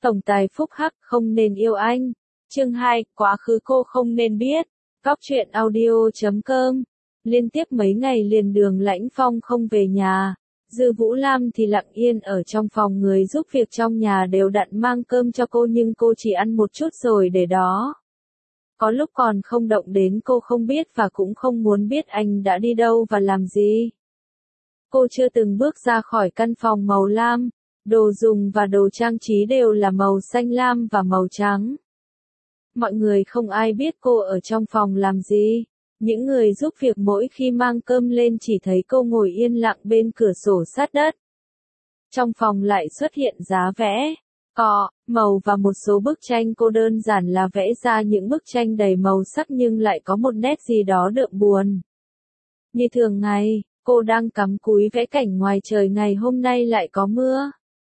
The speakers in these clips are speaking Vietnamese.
Tổng tài phúc hắc không nên yêu anh. Chương 2, quá khứ cô không nên biết. Góc truyện audio.com. Liên tiếp mấy ngày liền Đường Lãnh Phong không về nhà. Dư Vũ Lam thì lặng yên ở trong phòng, người giúp việc trong nhà đều đặn mang cơm cho cô nhưng cô chỉ ăn một chút rồi để đó. Có lúc còn không động đến, cô không biết và cũng không muốn biết anh đã đi đâu và làm gì. Cô chưa từng bước ra khỏi căn phòng màu lam, đồ dùng và đồ trang trí đều là màu xanh lam và màu trắng. Mọi người không ai biết cô ở trong phòng làm gì. Những người giúp việc mỗi khi mang cơm lên chỉ thấy cô ngồi yên lặng bên cửa sổ sát đất. Trong phòng lại xuất hiện giá vẽ, cọ, màu và một số bức tranh. Cô đơn giản là vẽ ra những bức tranh đầy màu sắc nhưng lại có một nét gì đó đượm buồn. Như thường ngày, cô đang cắm cúi vẽ cảnh ngoài trời, ngày hôm nay lại có mưa.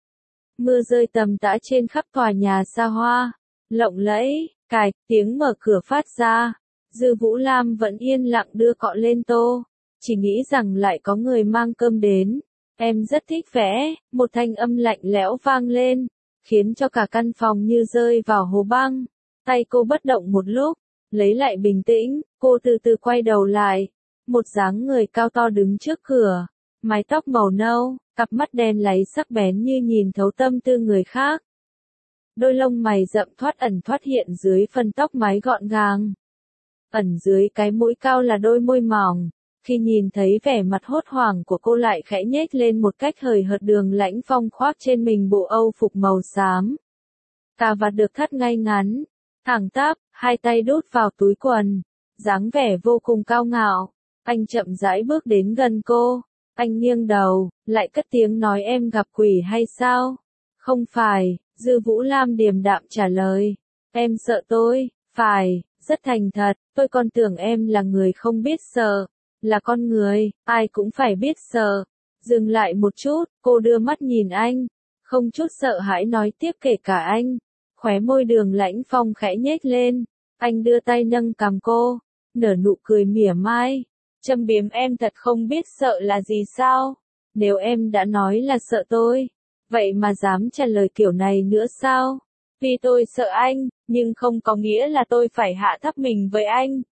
Mưa rơi tầm tã trên khắp tòa nhà xa hoa, lộng lẫy, cạch, tiếng mở cửa phát ra. Dư Vũ Lam vẫn yên lặng đưa cọ lên tô, chỉ nghĩ rằng lại có người mang cơm đến. Em rất thích vẽ, một thanh âm lạnh lẽo vang lên, khiến cho cả căn phòng như rơi vào hồ băng. Tay cô bất động một lúc, lấy lại bình tĩnh, cô từ từ quay đầu lại. Một dáng người cao to đứng trước cửa, mái tóc màu nâu, cặp mắt đen láy sắc bén như nhìn thấu tâm tư người khác. Đôi lông mày rậm thoát ẩn thoát hiện dưới phần tóc mái gọn gàng. Ẩn dưới cái mũi cao là đôi môi mỏng. Khi nhìn thấy vẻ mặt hốt hoảng của cô lại khẽ nhếch lên một cách hời hợt. Đường Lãnh Phong khoác trên mình bộ âu phục màu xám. Cà vạt được thắt ngay ngắn, thẳng tắp, hai tay đút vào túi quần, dáng vẻ vô cùng cao ngạo. Anh chậm rãi bước đến gần cô, anh nghiêng đầu, lại cất tiếng nói: em gặp quỷ hay sao? Không phải, Dư Vũ Lam điềm đạm trả lời. Em sợ tôi, phải, rất thành thật, tôi còn tưởng em là người không biết sợ. Là con người, ai cũng phải biết sợ. Dừng lại một chút, cô đưa mắt nhìn anh, không chút sợ hãi nói tiếp: kể cả anh. Khóe môi Đường Lãnh Phong khẽ nhếch lên, anh đưa tay nâng cằm cô, nở nụ cười mỉa mai. Châm biếm: em thật không biết sợ là gì sao? Nếu em đã nói là sợ tôi, vậy mà dám trả lời kiểu này nữa sao? Vì tôi sợ anh, nhưng không có nghĩa là tôi phải hạ thấp mình với anh.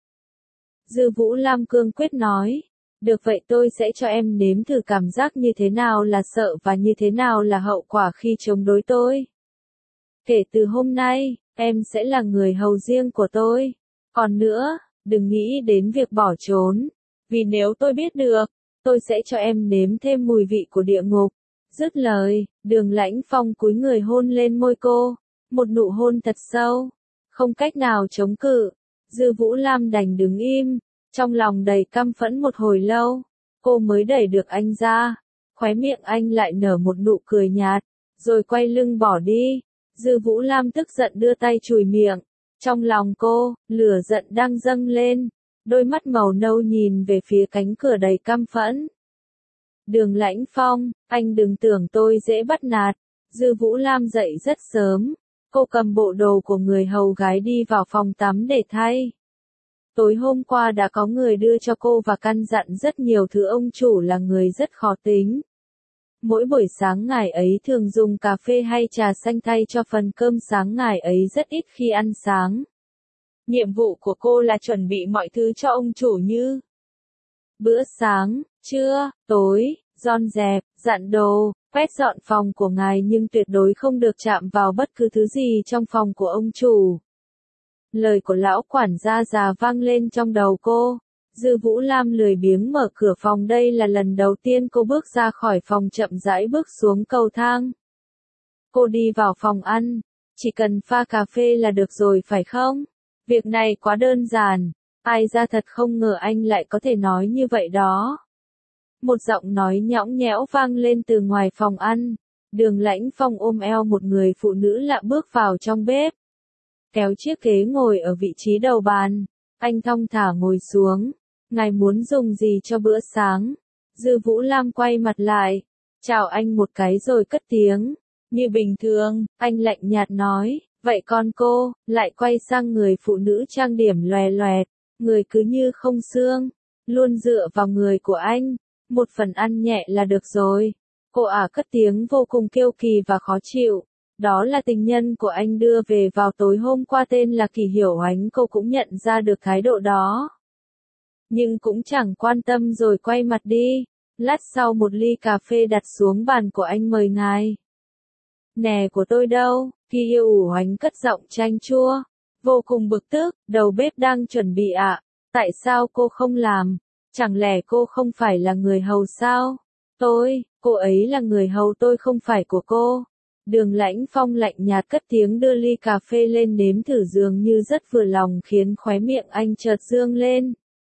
Dư Vũ Lam cương quyết nói. Được vậy, tôi sẽ cho em nếm thử cảm giác như thế nào là sợ và như thế nào là hậu quả khi chống đối tôi. Kể từ hôm nay, em sẽ là người hầu riêng của tôi. Còn nữa, đừng nghĩ đến việc bỏ trốn. Vì nếu tôi biết được, tôi sẽ cho em nếm thêm mùi vị của địa ngục. Dứt lời, Đường Lãnh Phong cúi người hôn lên môi cô. Một nụ hôn thật sâu, không cách nào chống cự. Dư Vũ Lam đành đứng im, trong lòng đầy căm phẫn. Một hồi lâu, cô mới đẩy được anh ra. Khóe miệng anh lại nở một nụ cười nhạt, rồi quay lưng bỏ đi. Dư Vũ Lam tức giận đưa tay chùi miệng. Trong lòng cô, lửa giận đang dâng lên. Đôi mắt màu nâu nhìn về phía cánh cửa đầy căm phẫn. Đường Lãnh Phong, anh đừng tưởng tôi dễ bắt nạt. Dư Vũ Lam dậy rất sớm. Cô cầm bộ đồ của người hầu gái đi vào phòng tắm để thay. Tối hôm qua đã có người đưa cho cô và căn dặn rất nhiều thứ. Ông chủ là người rất khó tính. Mỗi buổi sáng ngài ấy thường dùng cà phê hay trà xanh thay cho phần cơm sáng. Ngài ấy rất ít khi ăn sáng. Nhiệm vụ của cô là chuẩn bị mọi thứ cho ông chủ như bữa sáng, trưa, tối, dọn dẹp, giặt đồ, quét dọn phòng của ngài, nhưng tuyệt đối không được chạm vào bất cứ thứ gì trong phòng của ông chủ. Lời của lão quản gia già vang lên trong đầu cô. Dư Vũ Lam lười biếng mở cửa phòng. Đây là lần đầu tiên cô bước ra khỏi phòng, chậm rãi bước xuống cầu thang. Cô đi vào phòng ăn. Chỉ cần pha cà phê là được rồi phải không? Việc này quá đơn giản. Ai ra thật không ngờ anh lại có thể nói như vậy đó. Một giọng nói nhõng nhẽo vang lên từ ngoài phòng ăn. Đường Lãnh Phong ôm eo một người phụ nữ lạ bước vào trong bếp. Kéo chiếc ghế ngồi ở vị trí đầu bàn. Anh thong thả ngồi xuống. Ngài muốn dùng gì cho bữa sáng? Dư Vũ Lam quay mặt lại, chào anh một cái rồi cất tiếng. Như bình thường, anh lạnh nhạt nói. Vậy con cô, lại quay sang người phụ nữ trang điểm lòe loẹt. Người cứ như không xương, luôn dựa vào người của anh. Một phần ăn nhẹ là được rồi. Cô ả cất tiếng vô cùng kiêu kỳ và khó chịu. Đó là tình nhân của anh đưa về vào tối hôm qua tên là Kỳ Hiểu Ánh. Cô cũng nhận ra được thái độ đó. Nhưng cũng chẳng quan tâm rồi quay mặt đi. Lát sau một ly cà phê đặt xuống bàn của anh mời ngài. Nè của tôi đâu? Kỳ Hiểu Ánh cất giọng chanh chua. Vô cùng bực tức, đầu bếp đang chuẩn bị ạ. Tại sao cô không làm? Chẳng lẽ cô không phải là người hầu sao? Cô ấy là người hầu tôi không phải của cô. Đường Lãnh Phong lạnh nhạt cất tiếng đưa ly cà phê lên nếm thử dường như rất vừa lòng khiến khóe miệng anh chợt dương lên.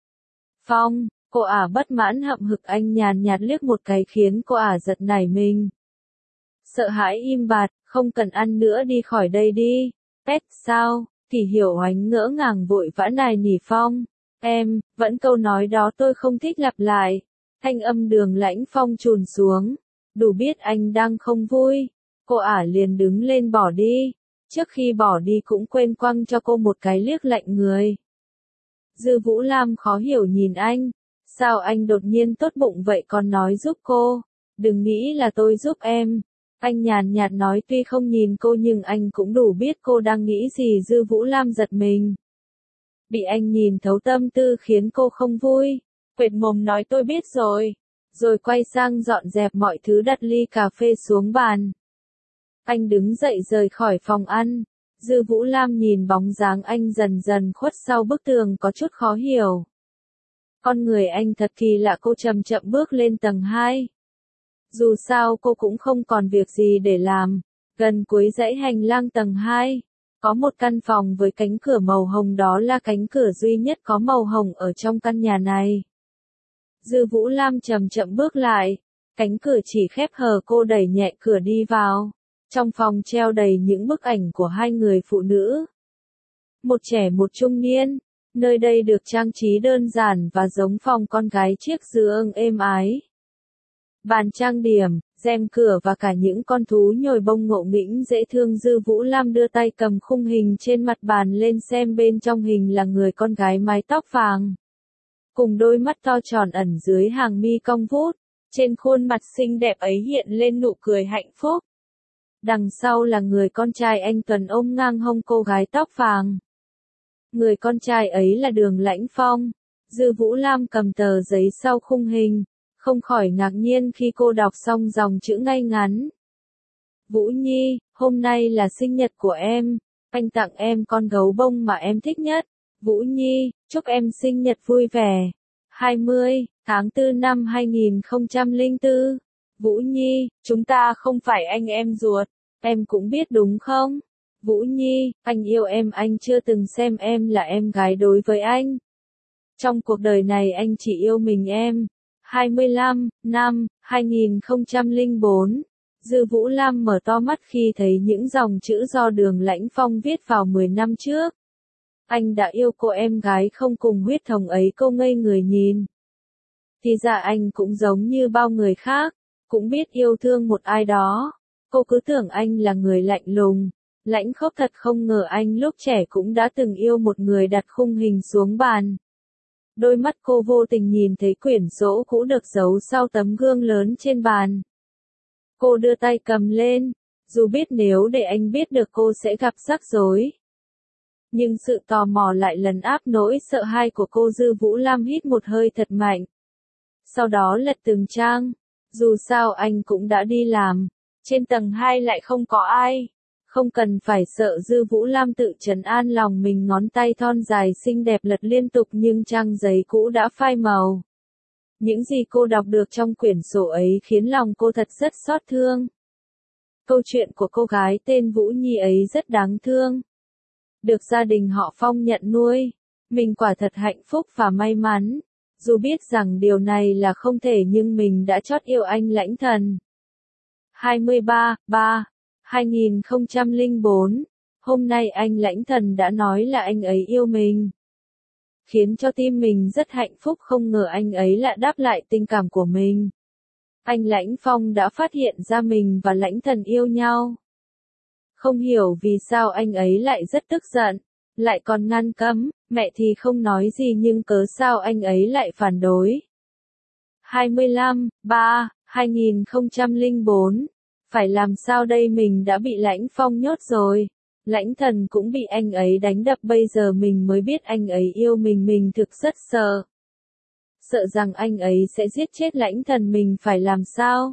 Phong, cô ả bất mãn hậm hực anh nhàn nhạt liếc một cái khiến cô ả giật nảy mình. Sợ hãi im bặt, không cần ăn nữa đi khỏi đây đi. Pet sao? Kỳ Hiểu Ánh ngỡ ngàng vội vã nài nỉ Phong. Em, vẫn câu nói đó tôi không thích lặp lại. Thanh âm Đường Lãnh Phong trùn xuống. Đủ biết anh đang không vui. Cô ả liền đứng lên bỏ đi. Trước khi bỏ đi cũng quên quăng cho cô một cái liếc lạnh người. Dư Vũ Lam khó hiểu nhìn anh. Sao anh đột nhiên tốt bụng vậy còn nói giúp cô? Đừng nghĩ là tôi giúp em. Anh nhàn nhạt nói tuy không nhìn cô nhưng anh cũng đủ biết cô đang nghĩ gì. Dư Vũ Lam giật mình. Bị anh nhìn thấu tâm tư khiến cô không vui. Quệt mồm nói tôi biết rồi. Rồi quay sang dọn dẹp mọi thứ đặt ly cà phê xuống bàn. Anh đứng dậy rời khỏi phòng ăn. Dư Vũ Lam nhìn bóng dáng anh dần dần khuất sau bức tường có chút khó hiểu. Con người anh thật kỳ lạ. Cô chậm chậm bước lên tầng 2. Dù sao cô cũng không còn việc gì để làm. Gần cuối dãy hành lang tầng 2, có một căn phòng với cánh cửa màu hồng, đó là cánh cửa duy nhất có màu hồng ở trong căn nhà này. Dư Vũ Lam chậm chậm bước lại, cánh cửa chỉ khép hờ, cô đẩy nhẹ cửa đi vào. Trong phòng treo đầy những bức ảnh của hai người phụ nữ. Một trẻ một trung niên, nơi đây được trang trí đơn giản và giống phòng con gái, chiếc giường êm ái. Bàn trang điểm, rèm cửa và cả những con thú nhồi bông ngộ nghĩnh dễ thương. Dư Vũ Lam đưa tay cầm khung hình trên mặt bàn lên xem, bên trong hình là người con gái mái tóc vàng. Cùng đôi mắt to tròn ẩn dưới hàng mi cong vút, trên khuôn mặt xinh đẹp ấy hiện lên nụ cười hạnh phúc. Đằng sau là người con trai anh tuấn ôm ngang hông cô gái tóc vàng. Người con trai ấy là Đường Lãnh Phong. Dư Vũ Lam cầm tờ giấy sau khung hình, không khỏi ngạc nhiên khi cô đọc xong dòng chữ ngay ngắn. Vũ Nhi, hôm nay là sinh nhật của em, anh tặng em con gấu bông mà em thích nhất. Vũ Nhi, chúc em sinh nhật vui vẻ. 20 tháng 4 năm 2004. Vũ Nhi, chúng ta không phải anh em ruột, em cũng biết đúng không? Vũ Nhi, anh yêu em, anh chưa từng xem em là em gái đối với anh. Trong cuộc đời này anh chỉ yêu mình em. 25 năm 2004. Dư Vũ Lam mở to mắt khi thấy những dòng chữ do Đường Lãnh Phong viết vào 10 năm trước. Anh đã yêu cô em gái không cùng huyết thống ấy. Cô ngây người nhìn. Thì ra anh cũng giống như bao người khác, cũng biết yêu thương một ai đó. Cô cứ tưởng anh là người lạnh lùng, lãnh khốc, thật không ngờ anh lúc trẻ cũng đã từng yêu một người. Đặt khung hình xuống bàn. Đôi mắt cô vô tình nhìn thấy quyển sổ cũ được giấu sau tấm gương lớn trên bàn. Cô đưa tay cầm lên, dù biết nếu để anh biết được cô sẽ gặp rắc rối. Nhưng sự tò mò lại lấn áp nỗi sợ hãi của cô. Dư Vũ Lam hít một hơi thật mạnh. Sau đó lật từng trang. Dù sao anh cũng đã đi làm. Trên tầng 2 lại không có ai. Không cần phải sợ. Dư Vũ Lam tự trấn an lòng mình, ngón tay thon dài xinh đẹp lật liên tục nhưng trang giấy cũ đã phai màu. Những gì cô đọc được trong quyển sổ ấy khiến lòng cô thật rất xót thương. Câu chuyện của cô gái tên Vũ Nhi ấy rất đáng thương. Được gia đình họ Phong nhận nuôi. Mình quả thật hạnh phúc và may mắn. Dù biết rằng điều này là không thể nhưng mình đã chót yêu anh Lãnh Thần. 23/3/2004. Hôm nay anh Lãnh Thần đã nói là anh ấy yêu mình. Khiến cho tim mình rất hạnh phúc, không ngờ anh ấy lại đáp lại tình cảm của mình. Anh Lãnh Phong đã phát hiện ra mình và Lãnh Thần yêu nhau. Không hiểu vì sao anh ấy lại rất tức giận, lại còn ngăn cấm, mẹ thì không nói gì nhưng cớ sao anh ấy lại phản đối. 25/3/2004. Phải làm sao đây, mình đã bị Lãnh Phong nhốt rồi. Lãnh Thần cũng bị anh ấy đánh đập, bây giờ mình mới biết anh ấy yêu mình thực rất sợ. Sợ rằng anh ấy sẽ giết chết Lãnh Thần, mình phải làm sao?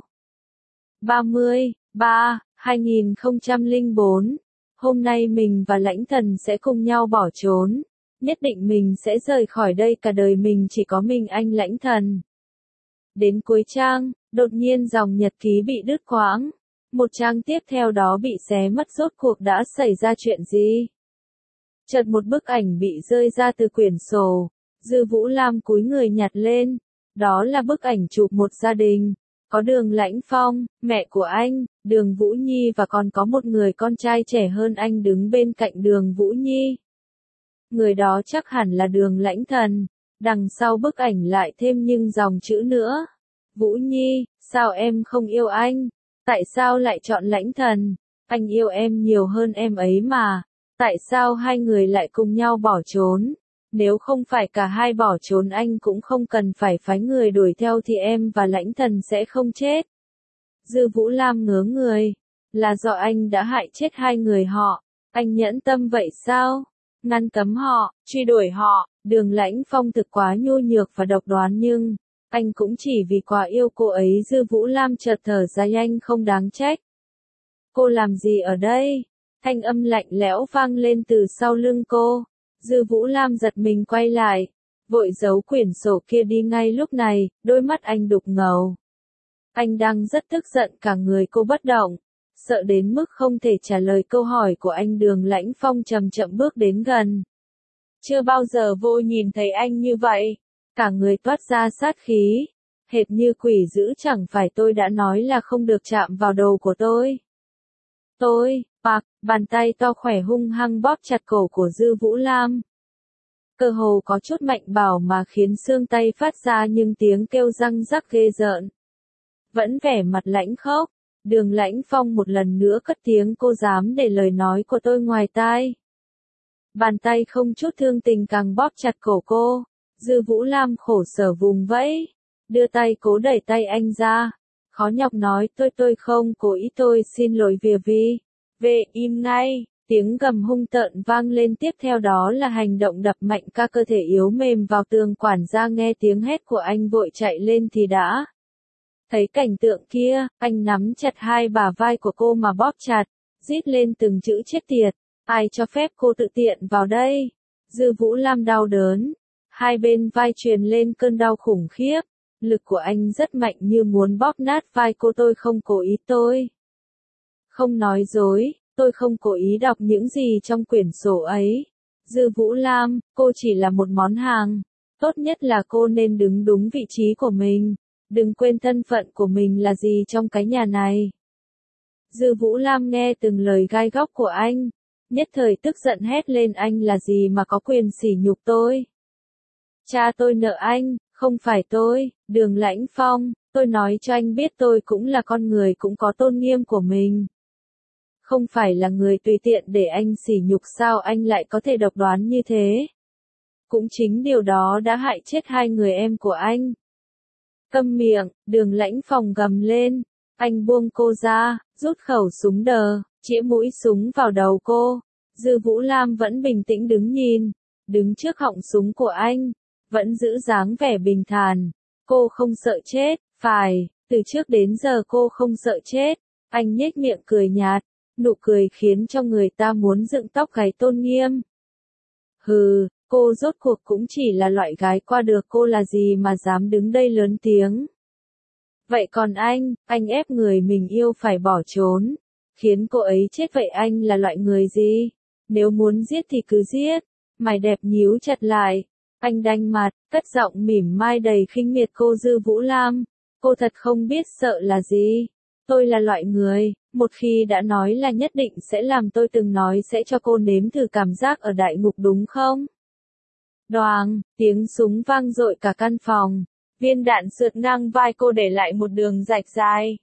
30/3/2004 Hôm nay mình và Lãnh Thần sẽ cùng nhau bỏ trốn. Nhất định mình sẽ rời khỏi đây, cả đời mình chỉ có mình anh Lãnh Thần. Đến cuối trang, đột nhiên dòng nhật ký bị đứt quãng. Một trang tiếp theo đó bị xé mất, rốt cuộc đã xảy ra chuyện gì? Chợt một bức ảnh bị rơi ra từ quyển sổ. Dư Vũ Lam cúi người nhặt lên. Đó là bức ảnh chụp một gia đình. Có Đường Lãnh Phong, mẹ của anh, Đường Vũ Nhi và còn có một người con trai trẻ hơn anh đứng bên cạnh Đường Vũ Nhi. Người đó chắc hẳn là Đường Lãnh Thần. Đằng sau bức ảnh lại thêm những dòng chữ nữa. Vũ Nhi, sao em không yêu anh? Tại sao lại chọn Lãnh Thần? Anh yêu em nhiều hơn em ấy mà. Tại sao hai người lại cùng nhau bỏ trốn? Nếu không phải cả hai bỏ trốn, anh cũng không cần phải phái người đuổi theo thì em và Lãnh Thần sẽ không chết. Dư Vũ Lam ngớ người. Là do anh đã hại chết hai người họ. Anh nhẫn tâm vậy sao? Ngăn cấm họ, truy đuổi họ. Đường Lãnh Phong thực quá nhu nhược và độc đoán, nhưng anh cũng chỉ vì quá yêu cô ấy. Dư Vũ Lam chợt thở dài, anh không đáng trách. Cô làm gì ở đây? Thanh âm lạnh lẽo vang lên từ sau lưng cô. Dư Vũ Lam giật mình quay lại, vội giấu quyển sổ kia đi ngay lúc này, đôi mắt anh đục ngầu. Anh đang rất tức giận, cả người cô bất động, sợ đến mức không thể trả lời câu hỏi của anh. Đường Lãnh Phong chậm chậm bước đến gần. Chưa bao giờ vô nhìn thấy anh như vậy, cả người toát ra sát khí, hệt như quỷ dữ. Chẳng phải tôi đã nói là không được chạm vào đầu của tôi? Bàn tay to khỏe hung hăng bóp chặt cổ của Dư Vũ Lam. Cơ hồ có chút mạnh bảo mà khiến xương tay phát ra những tiếng kêu răng rắc ghê rợn. Vẫn vẻ mặt lãnh khốc, Đường Lãnh Phong một lần nữa cất tiếng, cô dám để lời nói của tôi ngoài tai. Bàn tay không chút thương tình càng bóp chặt cổ cô. Dư Vũ Lam khổ sở vùng vẫy, đưa tay cố đẩy tay anh ra. Khó nhọc nói, tôi không cố ý, tôi xin lỗi vì. Về im ngay, tiếng gầm hung tợn vang lên, tiếp theo đó là hành động đập mạnh cả cơ thể yếu mềm vào tường. Quản gia nghe tiếng hét của anh vội chạy lên thì đã thấy cảnh tượng kia, anh nắm chặt hai bả vai của cô mà bóp chặt, rít lên từng chữ chết tiệt, ai cho phép cô tự tiện vào đây? Dư Vũ Lam đau đớn, hai bên vai truyền lên cơn đau khủng khiếp, lực của anh rất mạnh như muốn bóp nát vai cô. Tôi không cố ý, tôi không nói dối, tôi không cố ý đọc những gì trong quyển sổ ấy. Dư Vũ Lam, cô chỉ là một món hàng, tốt nhất là cô nên đứng đúng vị trí của mình, đừng quên thân phận của mình là gì trong cái nhà này. Dư Vũ Lam nghe từng lời gai góc của anh, nhất thời tức giận hét lên, anh là gì mà có quyền sỉ nhục tôi? Cha tôi nợ anh, không phải tôi. Đường Lãnh Phong, tôi nói cho anh biết, tôi cũng là con người, cũng có tôn nghiêm của mình. Không phải là người tùy tiện để anh sỉ nhục. Sao anh lại có thể độc đoán như thế? Cũng chính điều đó đã hại chết hai người em của anh. Câm miệng, Đường Lãnh Phong gầm lên. Anh buông cô ra, rút khẩu súng đờ, chĩa mũi súng vào đầu cô. Dư Vũ Lam vẫn bình tĩnh đứng nhìn, đứng trước họng súng của anh, vẫn giữ dáng vẻ bình thản. Cô không sợ chết, phải, từ trước đến giờ cô không sợ chết. Anh nhếch miệng cười nhạt, nụ cười khiến cho người ta muốn dựng tóc gáy. Tôn nghiêm. Hừ, cô rốt cuộc cũng chỉ là loại gái qua được, cô là gì mà dám đứng đây lớn tiếng. Vậy còn anh ép người mình yêu phải bỏ trốn, khiến cô ấy chết, vậy anh là loại người gì? Nếu muốn giết thì cứ giết. Mày đẹp nhíu chặt lại, anh đanh mặt, cất giọng mỉm mai đầy khinh miệt. Cô Dư Vũ Lam, cô thật không biết sợ là gì. Tôi là loại người, một khi đã nói là nhất định sẽ làm. Tôi từng nói sẽ cho cô nếm thử cảm giác ở đại ngục đúng không? Đoàng, tiếng súng vang dội cả căn phòng. Viên đạn sượt ngang vai cô để lại một đường rạch dài.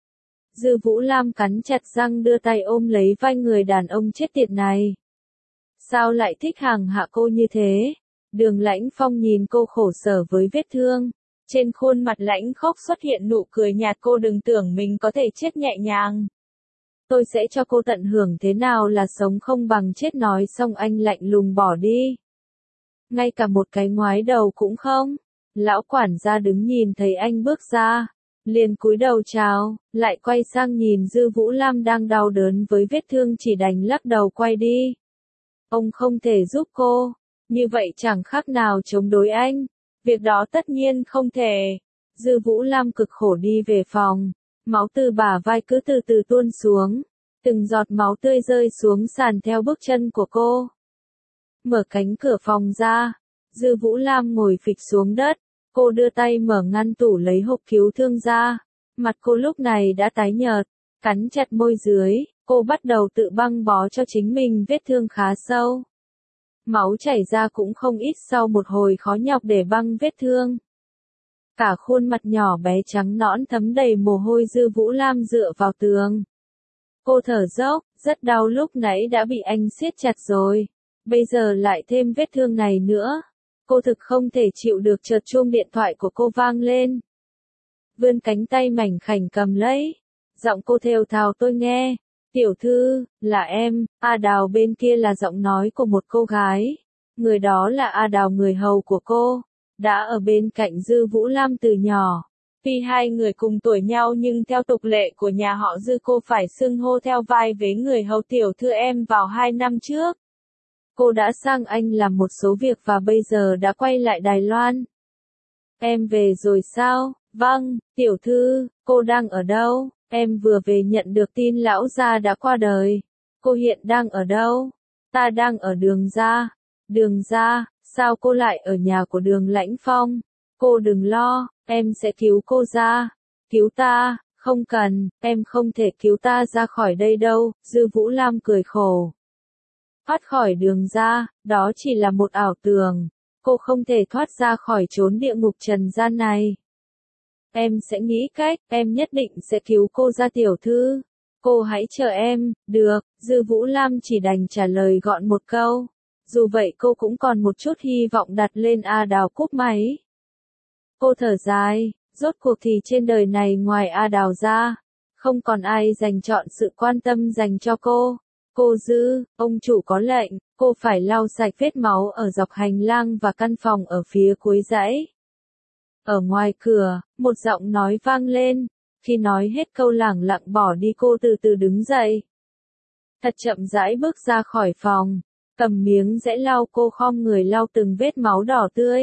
Dư Vũ Lam cắn chặt răng, đưa tay ôm lấy vai người đàn ông chết tiệt này. Sao lại thích hàng hạ cô như thế? Đường Lãnh Phong nhìn cô khổ sở với vết thương, Trên khuôn mặt lãnh khốc xuất hiện nụ cười nhạt, cô đừng tưởng mình có thể chết nhẹ nhàng. Tôi sẽ cho cô tận hưởng thế nào là sống không bằng chết, nói xong anh lạnh lùng bỏ đi. Ngay cả một cái ngoái đầu cũng không. Lão quản gia đứng nhìn thấy anh bước ra, liền cúi đầu chào, lại quay sang nhìn Dư Vũ Lam đang đau đớn với vết thương, chỉ đành lắc đầu quay đi. Ông không thể giúp cô, như vậy chẳng khác nào chống đối anh. Việc đó tất nhiên không thể. Dư Vũ Lam cực khổ đi về phòng, máu từ bả vai cứ từ từ tuôn xuống, từng giọt máu tươi rơi xuống sàn theo bước chân của cô. Mở cánh cửa phòng ra, Dư Vũ Lam ngồi phịch xuống đất, cô đưa tay mở ngăn tủ lấy hộp cứu thương ra. Mặt cô lúc này đã tái nhợt, cắn chặt môi dưới, cô bắt đầu tự băng bó cho chính mình vết thương khá sâu. Máu chảy ra cũng không ít sau một hồi khó nhọc để băng vết thương. Cả khuôn mặt nhỏ bé trắng nõn thấm đầy mồ hôi, Dư Vũ Lam dựa vào tường. Cô thở dốc, rất đau, lúc nãy đã bị anh siết chặt rồi. Bây giờ lại thêm vết thương này nữa. Cô thực không thể chịu được, chợt chuông điện thoại của cô vang lên. Vươn cánh tay mảnh khảnh cầm lấy. Giọng cô thều thào, tôi nghe. Tiểu thư, là em. A Đào bên kia là giọng nói của một cô gái. Người đó là A Đào, người hầu của cô. Đã ở bên cạnh Dư Vũ Lam từ nhỏ. Tuy hai người cùng tuổi nhau nhưng theo tục lệ của nhà họ Dư, cô phải xưng hô theo vai vế người hầu. Tiểu thư, em vào 2 năm trước. Cô đã sang Anh làm một số việc và bây giờ đã quay lại Đài Loan. Em về rồi sao? Vâng, tiểu thư, cô đang ở đâu? Em vừa về nhận được tin lão gia đã qua đời. Cô hiện đang ở đâu? Ta đang ở Đường Gia. Đường Gia, sao cô lại ở nhà của Đường Lãnh Phong? Cô đừng lo, em sẽ cứu cô ra. Cứu ta? Không cần, em không thể cứu ta ra khỏi đây đâu. Dư Vũ Lam cười khổ. Thoát khỏi Đường Gia, đó chỉ là một ảo tưởng. Cô không thể thoát ra khỏi chốn địa ngục trần gian này. Em sẽ nghĩ cách, em nhất định sẽ cứu cô ra, tiểu thư. Cô hãy chờ em. Được, Dư Vũ Lam chỉ đành trả lời gọn một câu. Dù vậy cô cũng còn một chút hy vọng đặt lên A Đào. Cúp máy. Cô thở dài, rốt cuộc thì trên đời này ngoài A Đào ra, không còn ai dành trọn sự quan tâm dành cho cô. Cô Dư, ông chủ có lệnh, cô phải lau sạch vết máu ở dọc hành lang và căn phòng ở phía cuối dãy. Ở ngoài cửa, một giọng nói vang lên. Khi nói hết câu lẳng lặng bỏ đi, cô từ từ đứng dậy. Thật chậm rãi bước ra khỏi phòng, cầm miếng giấy lau, cô khom người lau từng vết máu đỏ tươi.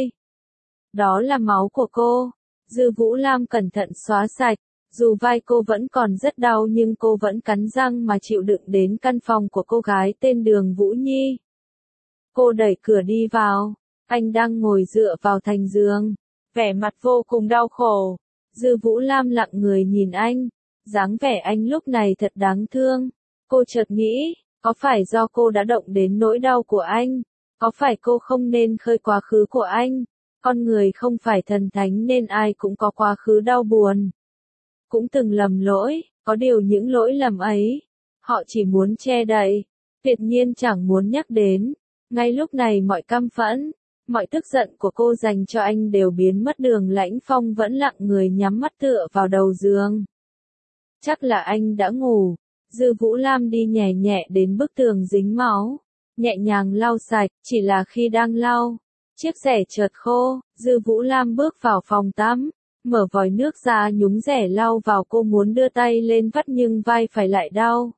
Đó là máu của cô. Dư Vũ Lam cẩn thận xóa sạch. Dù vai cô vẫn còn rất đau nhưng cô vẫn cắn răng mà chịu đựng đến căn phòng của cô gái tên Đường Vũ Nhi. Cô đẩy cửa đi vào. Anh đang ngồi dựa vào thành giường, vẻ mặt vô cùng đau khổ. Dư Vũ Lam lặng người nhìn anh. Dáng vẻ anh lúc này thật đáng thương. Cô chợt nghĩ, có phải do cô đã động đến nỗi đau của anh? Có phải cô không nên khơi quá khứ của anh? Con người không phải thần thánh nên ai cũng có quá khứ đau buồn. Cũng từng lầm lỗi, có điều những lỗi lầm ấy, họ chỉ muốn che đậy, tuyệt nhiên chẳng muốn nhắc đến. Ngay lúc này mọi căm phẫn, mọi tức giận của cô dành cho anh đều biến mất. Đường Lãnh Phong vẫn lặng người nhắm mắt tựa vào đầu giường. Chắc là anh đã ngủ. Dư Vũ Lam đi nhẹ nhẹ đến bức tường dính máu, nhẹ nhàng lau sạch, chỉ là khi đang lau, chiếc rẻ chợt khô. Dư Vũ Lam bước vào phòng tắm, mở vòi nước ra nhúng rẻ lau vào. Cô muốn đưa tay lên vắt nhưng vai phải lại đau.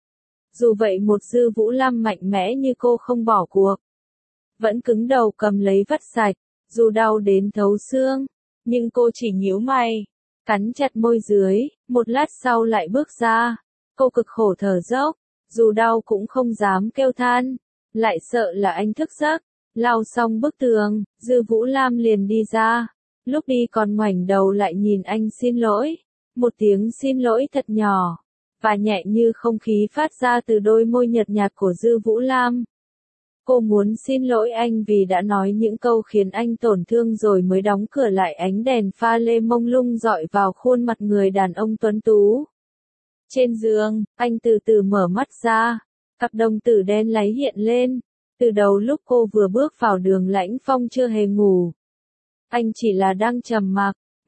Dù vậy một Dư Vũ Lam mạnh mẽ như cô không bỏ cuộc. Vẫn cứng đầu cầm lấy vắt sạch, dù đau đến thấu xương, nhưng cô chỉ nhíu mày, cắn chặt môi dưới, một lát sau lại bước ra. Cô cực khổ thở dốc, dù đau cũng không dám kêu than, lại sợ là anh thức giấc. Lau xong bức tường, Dư Vũ Lam liền đi ra. Lúc đi còn ngoảnh đầu lại nhìn anh xin lỗi. Một tiếng xin lỗi thật nhỏ và nhẹ như không khí phát ra từ đôi môi nhợt nhạt của Dư Vũ Lam. Cô muốn xin lỗi anh vì đã nói những câu khiến anh tổn thương rồi mới đóng cửa lại. Ánh đèn pha lê mông lung dọi vào khuôn mặt người đàn ông tuấn tú. Trên giường, anh từ từ mở mắt ra, cặp đồng tử đen láy hiện lên. Từ đầu lúc cô vừa bước vào, Đường Lãnh Phong chưa hề ngủ. Anh chỉ là đang trầm mặc,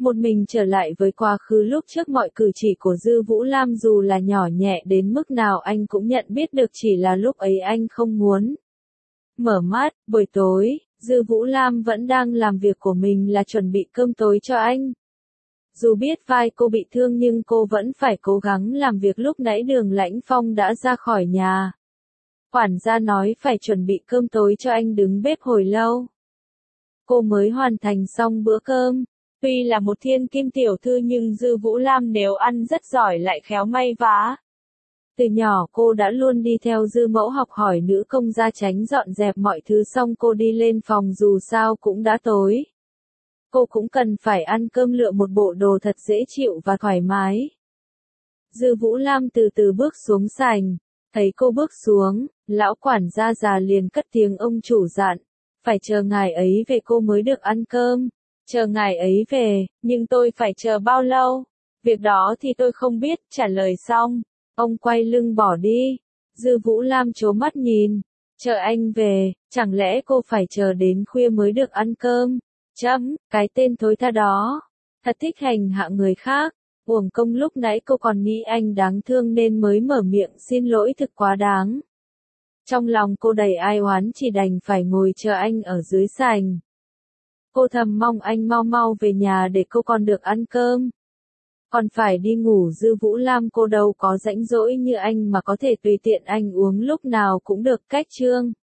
một mình trở lại với quá khứ lúc trước mọi cử chỉ của Dư Vũ Lam dù là nhỏ nhẹ đến mức nào anh cũng nhận biết được chỉ là lúc ấy anh không muốn. Mở mắt, buổi tối, Dư Vũ Lam vẫn đang làm việc của mình là chuẩn bị cơm tối cho anh. Dù biết vai cô bị thương nhưng cô vẫn phải cố gắng làm việc lúc nãy Đường Lãnh Phong đã ra khỏi nhà. Quản gia nói phải chuẩn bị cơm tối cho anh đứng bếp hồi lâu. Cô mới hoàn thành xong bữa cơm. Tuy là một thiên kim tiểu thư nhưng Dư Vũ Lam nếu ăn rất giỏi lại khéo may vá. Từ nhỏ cô đã luôn đi theo Dư mẫu học hỏi nữ công gia tránh dọn dẹp mọi thứ xong cô đi lên phòng dù sao cũng đã tối. Cô cũng cần phải ăn cơm lựa một bộ đồ thật dễ chịu và thoải mái. Dư Vũ Lam từ từ bước xuống sảnh, thấy cô bước xuống, lão quản gia già liền cất tiếng ông chủ dặn, phải chờ ngài ấy về cô mới được ăn cơm. Chờ ngài ấy về, nhưng tôi phải chờ bao lâu? Việc đó thì tôi không biết, trả lời xong. Ông quay lưng bỏ đi. Dư Vũ Lam trố mắt nhìn. Chờ anh về, chẳng lẽ cô phải chờ đến khuya mới được ăn cơm? Cái tên thối tha đó. Thật thích hành hạ người khác. Uổng công lúc nãy cô còn nghĩ anh đáng thương nên mới mở miệng xin lỗi thực quá đáng. Trong lòng cô đầy ai oán chỉ đành phải ngồi chờ anh ở dưới sảnh. Cô thầm mong anh mau mau về nhà để cô còn được ăn cơm. Còn phải đi ngủ. Dư Vũ Lam cô đâu có rãnh rỗi như anh mà có thể tùy tiện anh uống lúc nào cũng được. Cách chương